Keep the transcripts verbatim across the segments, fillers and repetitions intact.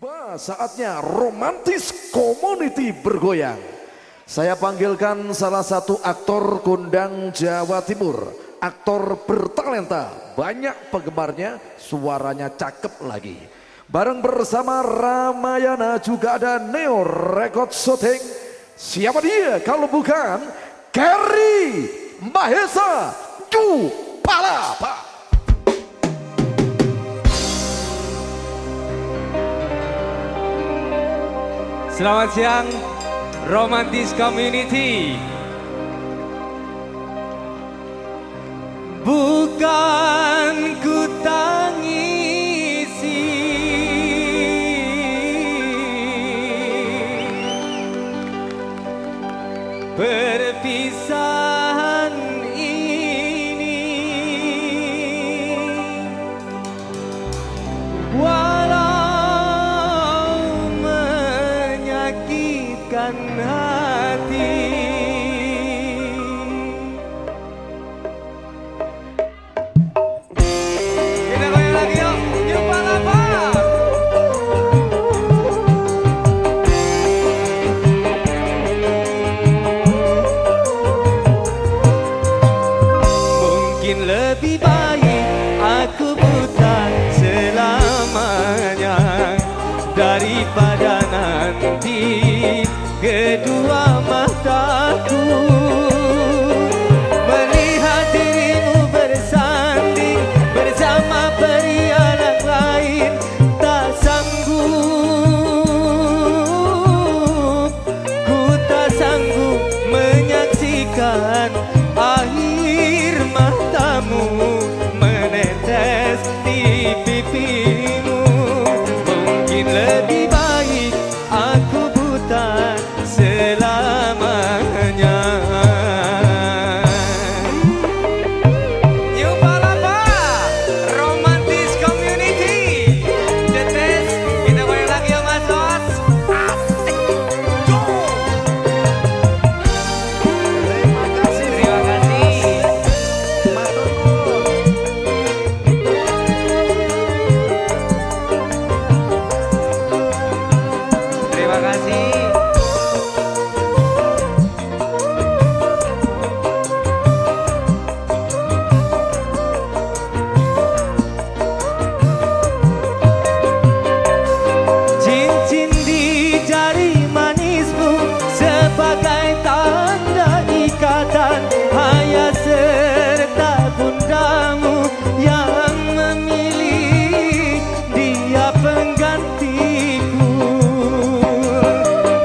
Tiba saatnya romantis community bergoyang. Saya panggilkan salah satu aktor kondang Jawa Timur, aktor bertalenta, banyak penggemarnya, suaranya cakep lagi. Bareng bersama Ramayana juga ada Neo Record Shooting. Siapa dia kalau bukan Kerry Mahesa Ju Palapa. Selamat siang, Romantis Community. Bukan ku tangisi perpisahan ini, walau menyakitkan hati. Kita goyang lagi yuk, yuk palapa. Mungkin lebih baik aku buta selamanya daripada nanti kedua mataku melihat dirimu bersanding bersama pria lain. Tak sanggup, ku tak sanggup menyaksikan air matamu menetes di pipimu. Mungkin lebih baik aku buta selamanya. Yuk palapa, Romantis Community. Tetes, kita goyang lagi ya Mas Sos. Asik. Go. Terima kasih, terima kasih. Terima kasih. Cincin di jari manismu sebagai tanda ikatan ayah serta bundamu yang memilih dia penggantiku.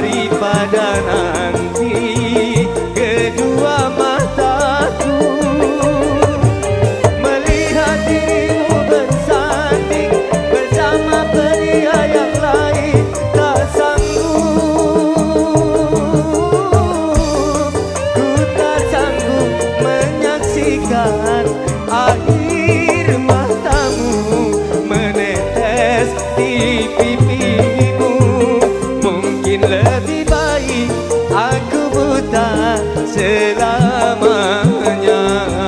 daripada nanti kedua mataku melihat dirimu bersanding bersama pria yang lain. Tak sanggup, ku tak sanggup menyaksikan air matamu menetes di pipimu. Mungkin lebih baik aku buta selamanya.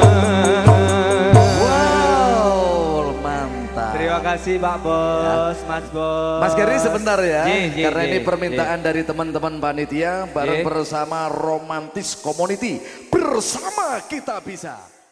Wow, mantap. Terima kasih Pak Bos, ya. Mas Bos. Mas Gary sebentar ya, J, J, karena J, ini permintaan J. dari teman-teman panitia bareng J. bersama Romantis Community. Bersama kita bisa.